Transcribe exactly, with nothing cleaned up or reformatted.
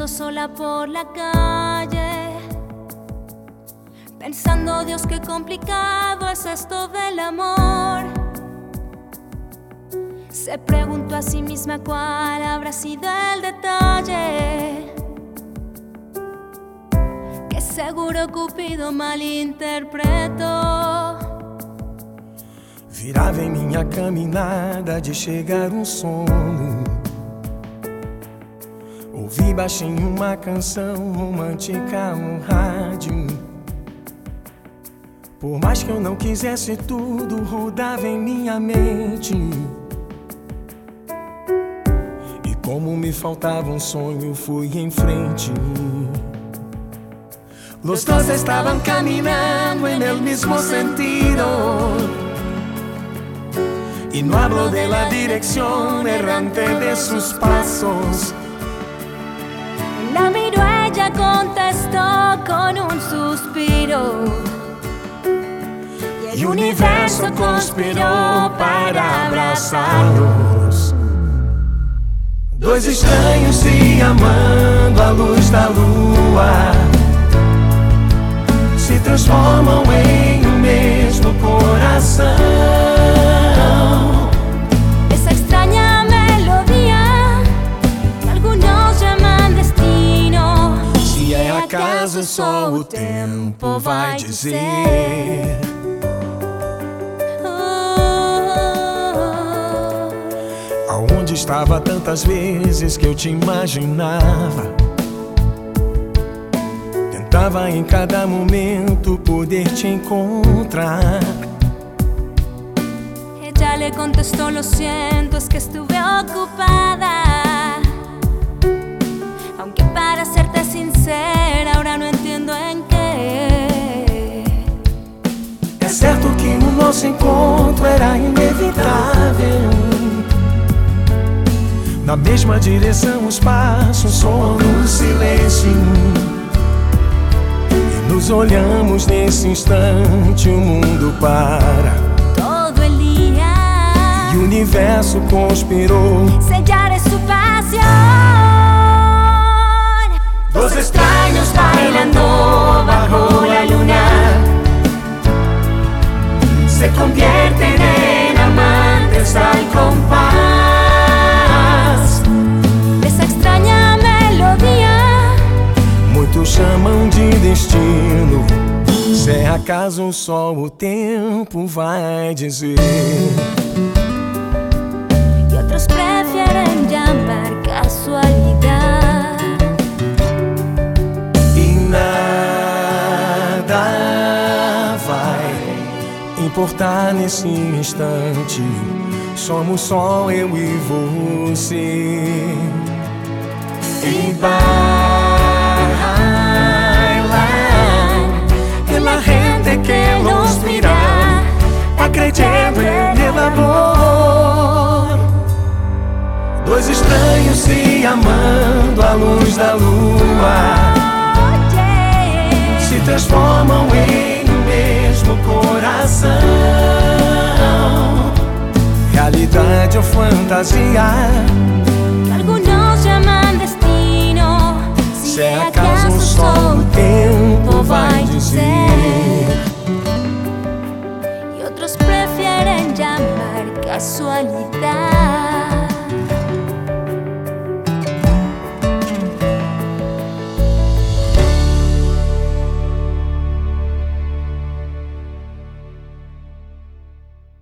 caminando sola por la calle, pensando, Dios, qué complicado es esto del amor. Se preguntó a sí misma cuál habrá sido el detalle que seguro Cupido malinterpretou. Virava em minha caminhada de chegar um sono, ouvi baixinho uma canção romântica no rádio. Por mais que eu não quisesse, tudo rodava em minha mente. E como me faltava um sonho, fui em frente. Los dos estaban caminando en el mismo sentido, y no hablo de la dirección errante de sus pasos. La miró, ella contestó con un suspiro, y el universo conspiró para abrazarlos. Dois estranhos se amando à luz da lua, se transformam em um mesmo coração. Esa extraña melodía que algunos llaman destino, se é acaso, só o tempo vai dizer. Aonde estava tantas vezes que eu te imaginava? Tentava em cada momento poder te encontrar. Ella le contestó, lo siento, es que estuve ocupada. Aunque para serte sincera, ahora no entiendo en qué. É certo que o nosso encontro era inevitável. Na mesma direção os passos soam no silêncio, e nos olhamos nesse instante, o mundo para. Todo el día E o universo conspirou. sellar es su pasión. Dos extraños bailando bajo la luna se convierten en amantes al compás. Esa extraña melodía Muitos chamam de destino, se é acaso, só o tempo vai dizer. y otros prefieren llamar casualidad. E nada vai importar nesse instante, somos só eu e você. E bailar, que la gente que los mira tá creyendo en el amor. Dois estranhos se amando à luz da lua se transformam em um mesmo coração. Realidade ou fantasia, Algunos llaman destino, se é acaso, só o tempo vai dizer. y otros prefieren llamar casualidad.